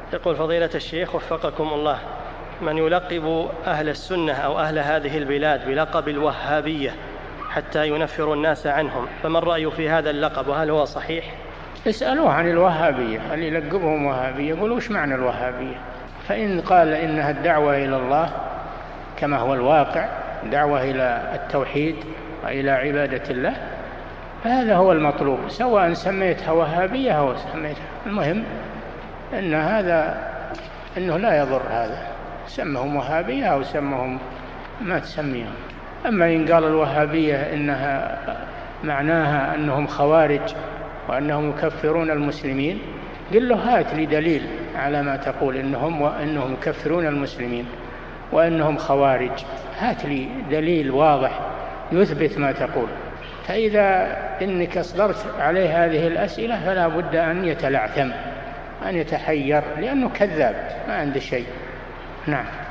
يقول فضيلة الشيخ وفقكم الله، من يلقب أهل السنة أو أهل هذه البلاد بلقب الوهابية حتى ينفر الناس عنهم، فما الرأي في هذا اللقب وهل هو صحيح؟ اسألوه عن الوهابية، هل يلقبهم وهابية؟ يقولوا وش معنى الوهابية؟ فإن قال إنها الدعوة إلى الله كما هو الواقع، دعوة إلى التوحيد وإلى عبادة الله، فهذا هو المطلوب، سواء سميتها وهابية أو سميتها، المهم أن هذا أنه لا يضر هذا، سمهم وهابية أو سمهم ما تسميهم. أما إن قال الوهابية إنها معناها أنهم خوارج وأنهم يكفرون المسلمين، قل له هات لي دليل على ما تقول إنهم يكفرون المسلمين وأنهم خوارج، هات لي دليل واضح يثبت ما تقول. فإذا إنك أصدرت عليه هذه الأسئلة فلا بد أن يتلعثم، أن يتحير، لأنه كذاب ما عنده شيء. نعم.